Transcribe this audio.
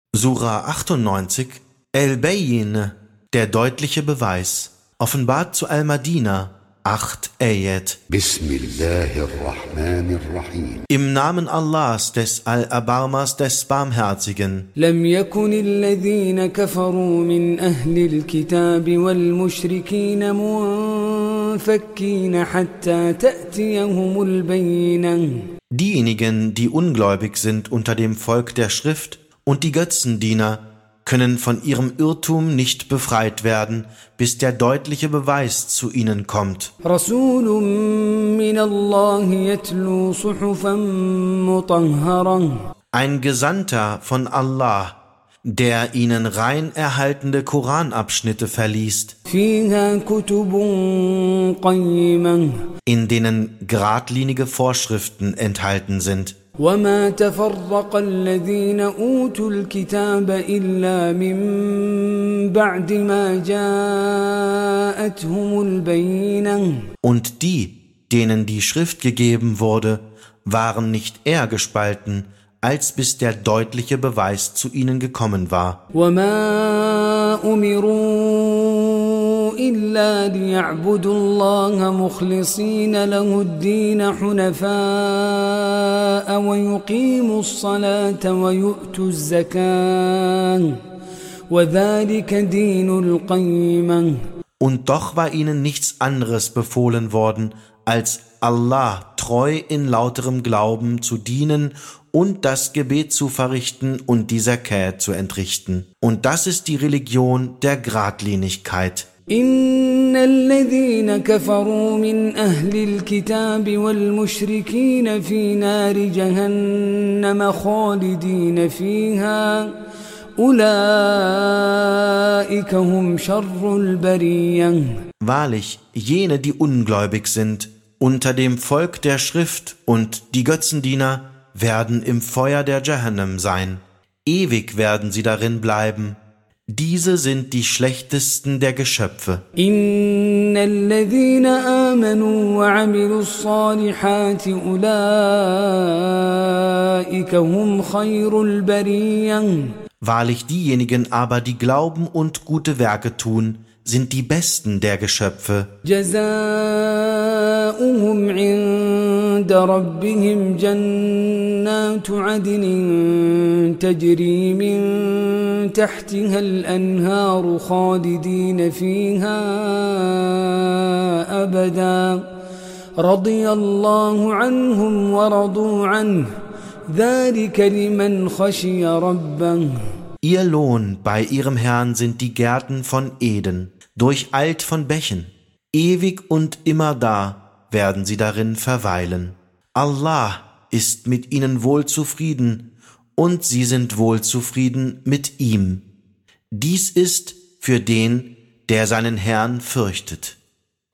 Sura 98, El-Bayyin, der deutliche Beweis, offenbart zu Al-Madina, 8 Ayat. Bismillahirrahmanirrahim. Im Namen Allahs, des Al-Abarmas, des Barmherzigen. لم يكن الذين كفروا من أهل الكتاب والمشركين منفكين حتى تأتيهم البينة. Diejenigen, die ungläubig sind unter dem Volk der Schrift und die Götzendiener, können von ihrem Irrtum nicht befreit werden, bis der deutliche Beweis zu ihnen kommt. رسول من الله يتلو صحفا مطهرة. Ein Gesandter von Allah, der ihnen rein erhaltene Koranabschnitte verliest, فيها كتب قيمة. in denen geradlinige Vorschriften enthalten sind. وما تفرق الذين أوتوا الكتاب إلا من بعد ما جاءتهم البينة. Und die, denen die Schrift gegeben wurde, waren nicht eher gespalten, als bis der deutliche Beweis zu ihnen gekommen war. وما أمروا إلا ليعبدوا الله مخلصين له الدين حنفاء ويقيموا الصلاة ويؤتوا الزكاة وذلك دين القيمة. Und doch war ihnen nichts anderes befohlen worden, als Allah treu in lauterem Glauben zu dienen und das Gebet zu verrichten und die Zakat zu entrichten. Und das ist die Religion der Gradlinigkeit. إن الذين كفروا من أهل الكتاب والمشركين في نار جهنم خالدين فيها أولئك هم شر البرية. Wahrlich, jene, die ungläubig sind, unter dem Volk der Schrift und die Götzendiener, werden im Feuer der Jahannam sein. Ewig werden sie darin bleiben. Diese sind die schlechtesten der Geschöpfe. إن الذين آمنوا وعملوا الصالحات أولئك هم خير البرية. Wahrlich diejenigen aber, die glauben und gute Werke tun, sind die besten der Geschöpfe. جزاؤهم عند ربهم جنات عدن تجري من تحتها الأنهار خالدين فيها أبدا رضي الله عنهم ورضوا عنه ذلك لمن خشي ربه. Ihr Lohn bei ihrem Herrn sind die Gärten von Eden, durcheilt von Bächen. Ewig und immer da werden sie darin verweilen. Allah ist mit ihnen wohl zufrieden und sie sind wohl zufrieden mit ihm. Dies ist für den, der seinen Herrn fürchtet.